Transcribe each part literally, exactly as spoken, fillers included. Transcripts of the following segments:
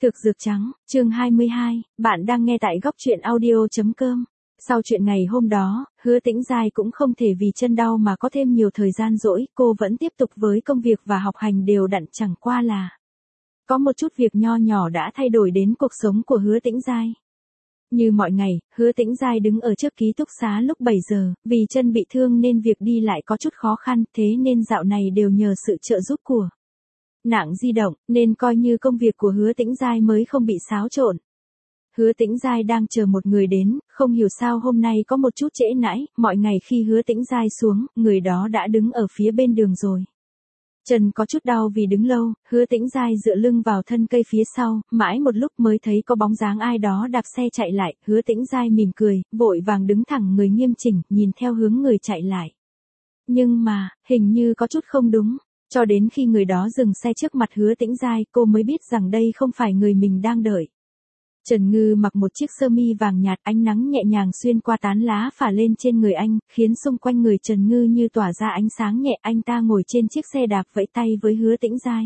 Thực dược trắng, chương hai mươi hai, bạn đang nghe tại góc truyện audio chấm com. Sau chuyện ngày hôm đó, Hứa Tĩnh Giai cũng không thể vì chân đau mà có thêm nhiều thời gian rỗi, cô vẫn tiếp tục với công việc và học hành đều đặn, chẳng qua là có một chút việc nho nhỏ đã thay đổi đến cuộc sống của Hứa Tĩnh Giai. Như mọi ngày, Hứa Tĩnh Giai đứng ở trước ký túc xá lúc bảy giờ, vì chân bị thương nên việc đi lại có chút khó khăn, thế nên dạo này đều nhờ sự trợ giúp của nạng di động, nên coi như công việc của Hứa Tĩnh Giai mới không bị xáo trộn. Hứa Tĩnh Giai đang chờ một người đến, không hiểu sao hôm nay có một chút trễ nãi, mọi ngày khi Hứa Tĩnh Giai xuống, người đó đã đứng ở phía bên đường rồi. Chân có chút đau vì đứng lâu, Hứa Tĩnh Giai dựa lưng vào thân cây phía sau, mãi một lúc mới thấy có bóng dáng ai đó đạp xe chạy lại, Hứa Tĩnh Giai mỉm cười, vội vàng đứng thẳng người nghiêm chỉnh, nhìn theo hướng người chạy lại. Nhưng mà, hình như có chút không đúng. Cho đến khi người đó dừng xe trước mặt Hứa Tĩnh Giai, cô mới biết rằng đây không phải người mình đang đợi. Trần Ngư mặc một chiếc sơ mi vàng nhạt, ánh nắng nhẹ nhàng xuyên qua tán lá phả lên trên người anh, khiến xung quanh người Trần Ngư như tỏa ra ánh sáng nhẹ. Anh ta ngồi trên chiếc xe đạp vẫy tay với Hứa Tĩnh Giai,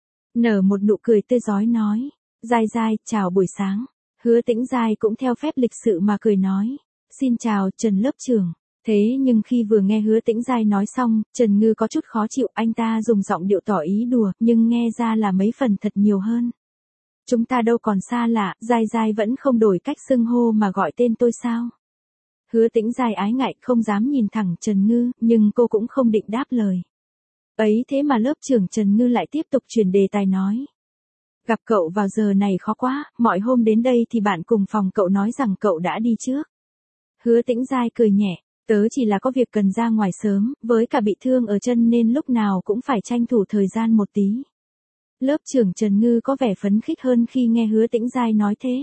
nở một nụ cười tươi rói nói, Giai Giai, chào buổi sáng. Hứa Tĩnh Giai cũng theo phép lịch sự mà cười nói, xin chào Trần lớp trưởng. Thế nhưng khi vừa nghe Hứa Tĩnh Giai nói xong, Trần Ngư có chút khó chịu, anh ta dùng giọng điệu tỏ ý đùa, nhưng nghe ra là mấy phần thật nhiều hơn. Chúng ta đâu còn xa lạ, Giai Giai vẫn không đổi cách xưng hô mà gọi tên tôi sao? Hứa Tĩnh Giai ái ngại không dám nhìn thẳng Trần Ngư, nhưng cô cũng không định đáp lời. Ấy thế mà lớp trưởng Trần Ngư lại tiếp tục chuyển đề tài nói. Gặp cậu vào giờ này khó quá, mọi hôm đến đây thì bạn cùng phòng cậu nói rằng cậu đã đi trước. Hứa Tĩnh Giai cười nhẹ. Tớ chỉ là có việc cần ra ngoài sớm, với cả bị thương ở chân nên lúc nào cũng phải tranh thủ thời gian một tí. Lớp trưởng Trần Ngư có vẻ phấn khích hơn khi nghe Hứa Tĩnh Giai nói thế.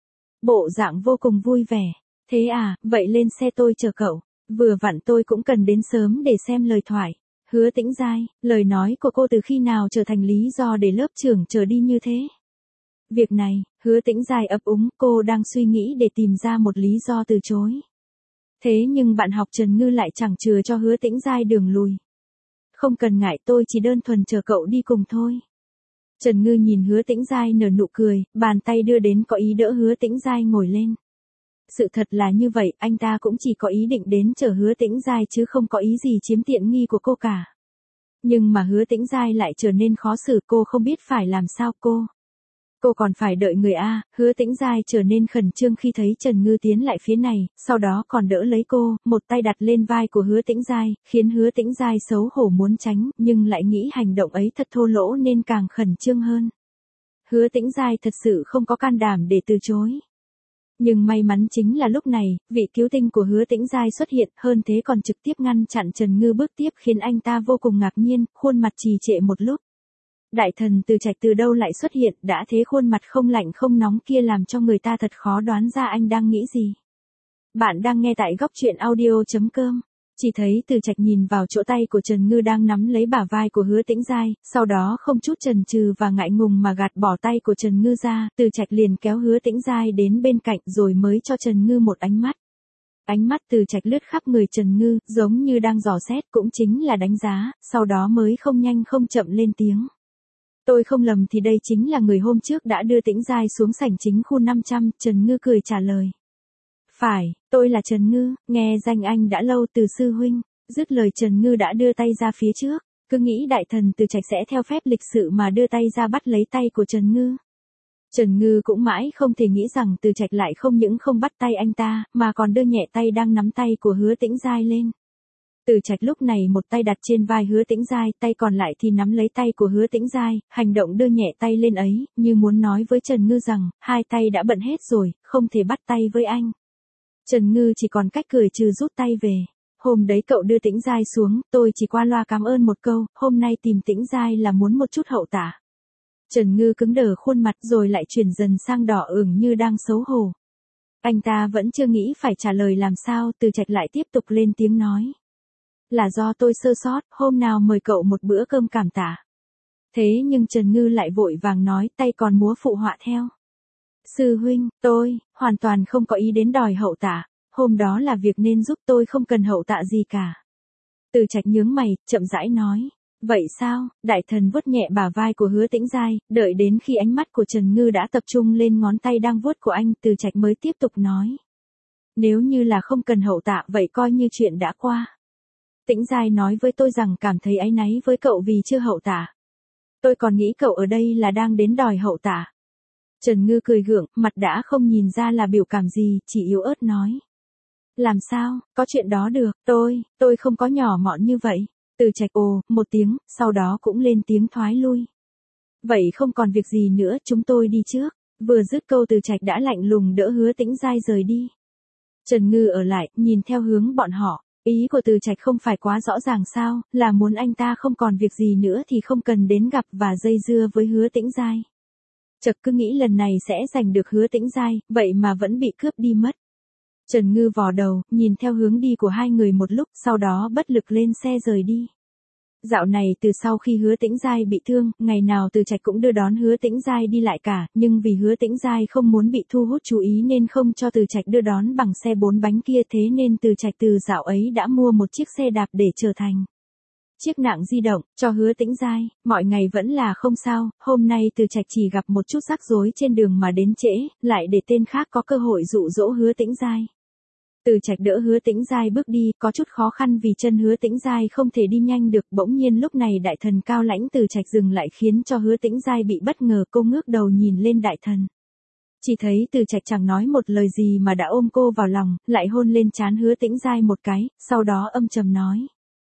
Bộ dạng vô cùng vui vẻ. Thế à, vậy lên xe tôi chờ cậu. Vừa vặn tôi cũng cần đến sớm để xem lời thoại. Hứa Tĩnh Giai, lời nói của cô từ khi nào trở thành lý do để lớp trưởng chờ đi như thế? Việc này, Hứa Tĩnh Giai ấp úng, cô đang suy nghĩ để tìm ra một lý do từ chối. Thế nhưng bạn học Trần Ngư lại chẳng chừa cho Hứa Tĩnh Giai đường lùi. Không cần ngại, tôi chỉ đơn thuần chờ cậu đi cùng thôi. Trần Ngư nhìn Hứa Tĩnh Giai nở nụ cười, bàn tay đưa đến có ý đỡ Hứa Tĩnh Giai ngồi lên. Sự thật là như vậy, anh ta cũng chỉ có ý định đến chờ Hứa Tĩnh Giai chứ không có ý gì chiếm tiện nghi của cô cả. Nhưng mà Hứa Tĩnh Giai lại trở nên khó xử, cô không biết phải làm sao cô. Cô còn phải đợi người A. Hứa Tĩnh Giai trở nên khẩn trương khi thấy Trần Ngư tiến lại phía này, sau đó còn đỡ lấy cô, một tay đặt lên vai của Hứa Tĩnh Giai, khiến Hứa Tĩnh Giai xấu hổ muốn tránh, nhưng lại nghĩ hành động ấy thật thô lỗ nên càng khẩn trương hơn. Hứa Tĩnh Giai thật sự không có can đảm để từ chối. Nhưng may mắn chính là lúc này, vị cứu tinh của Hứa Tĩnh Giai xuất hiện, hơn thế còn trực tiếp ngăn chặn Trần Ngư bước tiếp, khiến anh ta vô cùng ngạc nhiên, khuôn mặt trì trệ một lúc. Đại thần Từ Trạch từ đâu lại xuất hiện, đã thế khuôn mặt không lạnh không nóng kia làm cho người ta thật khó đoán ra anh đang nghĩ gì. Bạn đang nghe tại góc truyện audio chấm com. Chỉ thấy Từ Trạch nhìn vào chỗ tay của Trần Ngư đang nắm lấy bả vai của Hứa Tĩnh Giai, sau đó không chút chần chừ và ngại ngùng mà gạt bỏ tay của Trần Ngư ra, Từ Trạch liền kéo Hứa Tĩnh Giai đến bên cạnh rồi mới cho Trần Ngư một ánh mắt. Ánh mắt Từ Trạch lướt khắp người Trần Ngư, giống như đang dò xét, cũng chính là đánh giá, sau đó mới không nhanh không chậm lên tiếng. Tôi không lầm thì đây chính là người hôm trước đã đưa Tĩnh Giai xuống sảnh chính khu năm trăm, Trần Ngư cười trả lời. Phải, tôi là Trần Ngư, nghe danh anh đã lâu từ sư huynh. Dứt lời Trần Ngư đã đưa tay ra phía trước, cứ nghĩ đại thần Từ Trạch sẽ theo phép lịch sự mà đưa tay ra bắt lấy tay của Trần Ngư. Trần Ngư cũng mãi không thể nghĩ rằng Từ Trạch lại không những không bắt tay anh ta, mà còn đưa nhẹ tay đang nắm tay của Hứa Tĩnh Giai lên. Từ Trạch lúc này một tay đặt trên vai Hứa Tĩnh Giai, tay còn lại thì nắm lấy tay của Hứa Tĩnh Giai, hành động đưa nhẹ tay lên ấy, như muốn nói với Trần Ngư rằng, hai tay đã bận hết rồi, không thể bắt tay với anh. Trần Ngư chỉ còn cách cười trừ rút tay về. Hôm đấy cậu đưa Tĩnh Giai xuống, tôi chỉ qua loa cảm ơn một câu, hôm nay tìm Tĩnh Giai là muốn một chút hậu tạ. Trần Ngư cứng đờ khuôn mặt rồi lại chuyển dần sang đỏ ửng như đang xấu hổ. Anh ta vẫn chưa nghĩ phải trả lời làm sao, Từ Trạch lại tiếp tục lên tiếng nói. Là do tôi sơ sót, hôm nào mời cậu một bữa cơm cảm tạ. Thế nhưng Trần Ngư lại vội vàng nói, tay còn múa phụ họa theo. Sư huynh, tôi, hoàn toàn không có ý đến đòi hậu tạ, hôm đó là việc nên giúp tôi không cần hậu tạ gì cả. Từ Trạch nhướng mày, chậm rãi nói. Vậy sao? Đại thần vuốt nhẹ bả vai của Hứa Tĩnh Giai, đợi đến khi ánh mắt của Trần Ngư đã tập trung lên ngón tay đang vuốt của anh, Từ Trạch mới tiếp tục nói. Nếu như là không cần hậu tạ vậy coi như chuyện đã qua. Tĩnh Giai nói với tôi rằng cảm thấy áy náy với cậu vì chưa hậu tạ. Tôi còn nghĩ cậu ở đây là đang đến đòi hậu tạ. Trần Ngư cười gượng, mặt đã không nhìn ra là biểu cảm gì, chỉ yếu ớt nói. Làm sao, có chuyện đó được, tôi, tôi không có nhỏ mọn như vậy. Từ Trạch ồ, một tiếng, sau đó cũng lên tiếng thoái lui. Vậy không còn việc gì nữa, chúng tôi đi trước. Vừa dứt câu Từ Trạch đã lạnh lùng đỡ Hứa Tĩnh Giai rời đi. Trần Ngư ở lại, nhìn theo hướng bọn họ. Ý của Từ Trạch không phải quá rõ ràng sao, là muốn anh ta không còn việc gì nữa thì không cần đến gặp và dây dưa với Hứa Tĩnh Giai. Chợt cứ nghĩ lần này sẽ giành được Hứa Tĩnh Giai, vậy mà vẫn bị cướp đi mất. Trần Ngư vò đầu, nhìn theo hướng đi của hai người một lúc, sau đó bất lực lên xe rời đi. Dạo này từ sau khi Hứa Tĩnh Giai bị thương, ngày nào Từ Trạch cũng đưa đón Hứa Tĩnh Giai đi lại cả, nhưng vì Hứa Tĩnh Giai không muốn bị thu hút chú ý nên không cho Từ Trạch đưa đón bằng xe bốn bánh kia, thế nên Từ Trạch từ dạo ấy đã mua một chiếc xe đạp để trở thành chiếc nạng di động, cho Hứa Tĩnh Giai. Mọi ngày vẫn là không sao, hôm nay Từ Trạch chỉ gặp một chút rắc rối trên đường mà đến trễ, lại để tên khác có cơ hội dụ dỗ Hứa Tĩnh Giai. Từ Trạch đỡ Hứa Tĩnh Giai bước đi, có chút khó khăn vì chân Hứa Tĩnh Giai không thể đi nhanh được, bỗng nhiên lúc này đại thần cao lãnh Từ Trạch dừng lại khiến cho Hứa Tĩnh Giai bị bất ngờ, cô ngước đầu nhìn lên đại thần. Chỉ thấy Từ Trạch chẳng nói một lời gì mà đã ôm cô vào lòng, lại hôn lên trán Hứa Tĩnh Giai một cái, sau đó âm trầm nói.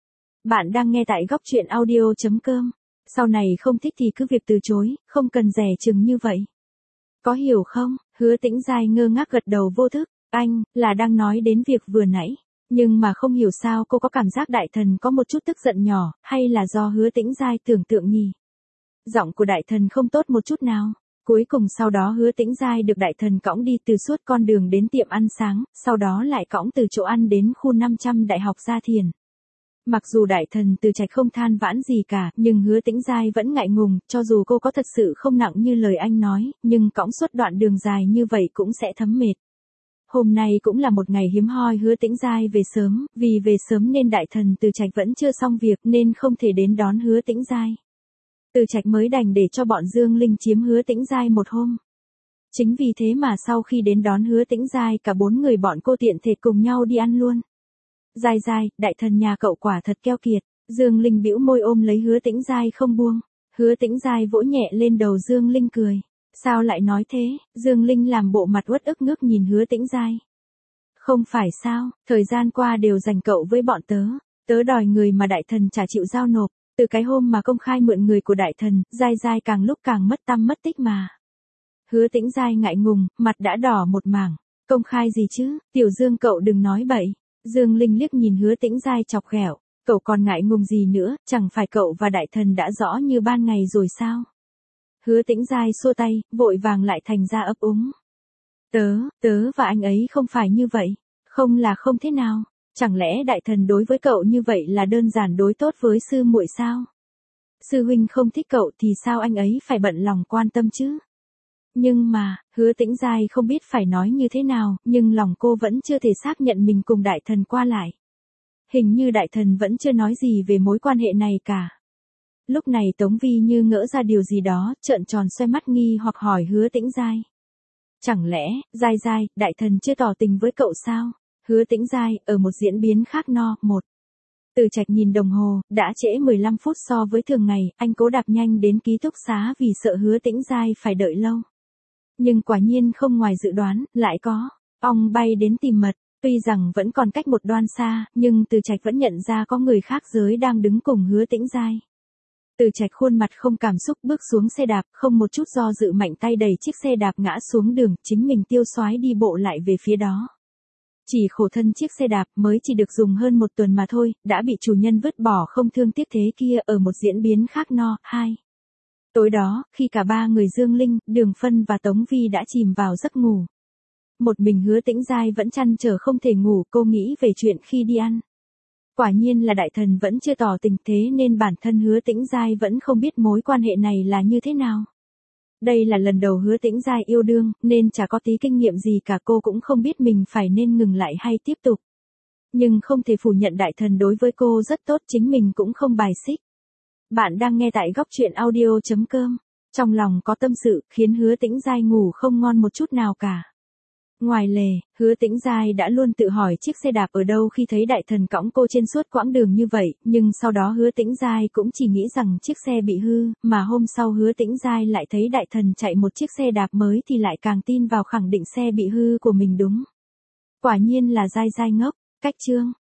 Bạn đang nghe tại góc truyện audio chấm com. Sau này không thích thì cứ việc từ chối, không cần dè chừng như vậy. Có hiểu không? Hứa Tĩnh Giai ngơ ngác gật đầu vô thức. Anh, là đang nói đến việc vừa nãy. Nhưng mà không hiểu sao cô có cảm giác đại thần có một chút tức giận nhỏ, hay là do Hứa Tĩnh Giai tưởng tượng nhỉ? Giọng của đại thần không tốt một chút nào. Cuối cùng sau đó Hứa Tĩnh Giai được đại thần cõng đi từ suốt con đường đến tiệm ăn sáng, sau đó lại cõng từ chỗ ăn đến khu năm trăm Đại học Gia Thiền. Mặc dù đại thần Từ Trạch không than vãn gì cả, nhưng Hứa Tĩnh Giai vẫn ngại ngùng, cho dù cô có thật sự không nặng như lời anh nói, nhưng cõng suốt đoạn đường dài như vậy cũng sẽ thấm mệt. Hôm nay cũng là một ngày hiếm hoi, Hứa Tĩnh Giai về sớm, vì về sớm nên đại thần Từ Trạch vẫn chưa xong việc nên không thể đến đón Hứa Tĩnh Giai. Từ Trạch mới đành để cho bọn Dương Linh chiếm Hứa Tĩnh Giai một hôm. Chính vì thế mà sau khi đến đón Hứa Tĩnh Giai, cả bốn người bọn cô tiện thể cùng nhau đi ăn luôn. Giai Giai, đại thần nhà cậu quả thật keo kiệt. Dương Linh bĩu môi ôm lấy Hứa Tĩnh Giai không buông. Hứa Tĩnh Giai vỗ nhẹ lên đầu Dương Linh cười. Sao lại nói thế? Dương Linh làm bộ mặt uất ức ngước nhìn Hứa Tĩnh Giai. Không phải sao, thời gian qua đều dành cậu với bọn tớ. Tớ đòi người mà đại thần chả chịu giao nộp. Từ cái hôm mà công khai mượn người của đại thần, Giai Giai càng lúc càng mất tăm mất tích mà. Hứa Tĩnh Giai ngại ngùng, mặt đã đỏ một mảng. Công khai gì chứ, Tiểu Dương cậu đừng nói bậy. Dương Linh liếc nhìn Hứa Tĩnh Giai chọc ghẹo, cậu còn ngại ngùng gì nữa, chẳng phải cậu và đại thần đã rõ như ban ngày rồi sao? Hứa Tĩnh Giai xua tay, vội vàng lại thành ra ấp úng. Tớ, tớ và anh ấy không phải như vậy, không là không thế nào, chẳng lẽ đại thần đối với cậu như vậy là đơn giản đối tốt với sư muội sao? Sư huynh không thích cậu thì sao anh ấy phải bận lòng quan tâm chứ? Nhưng mà, Hứa Tĩnh Giai không biết phải nói như thế nào, nhưng lòng cô vẫn chưa thể xác nhận mình cùng đại thần qua lại. Hình như đại thần vẫn chưa nói gì về mối quan hệ này cả. Lúc này Tống Vi như ngỡ ra điều gì đó, trợn tròn xoay mắt nghi hoặc hỏi Hứa Tĩnh Giai. Chẳng lẽ, Giai Giai, đại thần chưa tỏ tình với cậu sao? Hứa Tĩnh Giai, ở một diễn biến khác no, một. Từ Trạch nhìn đồng hồ, đã trễ mười lăm phút so với thường ngày, anh cố đạp nhanh đến ký túc xá vì sợ Hứa Tĩnh Giai phải đợi lâu. Nhưng quả nhiên không ngoài dự đoán, lại có ong bay đến tìm mật. Tuy rằng vẫn còn cách một đoan xa, nhưng Từ Trạch vẫn nhận ra có người khác giới đang đứng cùng Hứa Tĩnh Giai. Từ Trạch khuôn mặt không cảm xúc bước xuống xe đạp, không một chút do dự mạnh tay đẩy chiếc xe đạp ngã xuống đường, chính mình tiêu xoái đi bộ lại về phía đó. Chỉ khổ thân chiếc xe đạp mới chỉ được dùng hơn một tuần mà thôi, đã bị chủ nhân vứt bỏ không thương tiếc thế kia ở một diễn biến khác no, hai. Tối đó, khi cả ba người Dương Linh, Đường Phân và Tống Vi đã chìm vào giấc ngủ. Một mình Hứa Tĩnh Giai vẫn chăn trở không thể ngủ, cô nghĩ về chuyện khi đi ăn. Quả nhiên là đại thần vẫn chưa tỏ tình, thế nên bản thân Hứa Tĩnh Giai vẫn không biết mối quan hệ này là như thế nào. Đây là lần đầu Hứa Tĩnh Giai yêu đương, nên chả có tí kinh nghiệm gì cả, cô cũng không biết mình phải nên ngừng lại hay tiếp tục. Nhưng không thể phủ nhận đại thần đối với cô rất tốt, chính mình cũng không bài xích. Bạn đang nghe tại góc chuyện audio chấm com. Trong lòng có tâm sự, khiến Hứa Tĩnh Giai ngủ không ngon một chút nào cả. Ngoài lề, Hứa Tĩnh Giai đã luôn tự hỏi chiếc xe đạp ở đâu khi thấy đại thần cõng cô trên suốt quãng đường như vậy, nhưng sau đó Hứa Tĩnh Giai cũng chỉ nghĩ rằng chiếc xe bị hư, mà hôm sau Hứa Tĩnh Giai lại thấy đại thần chạy một chiếc xe đạp mới thì lại càng tin vào khẳng định xe bị hư của mình đúng. Quả nhiên là Giai Giai ngốc. Cách chương.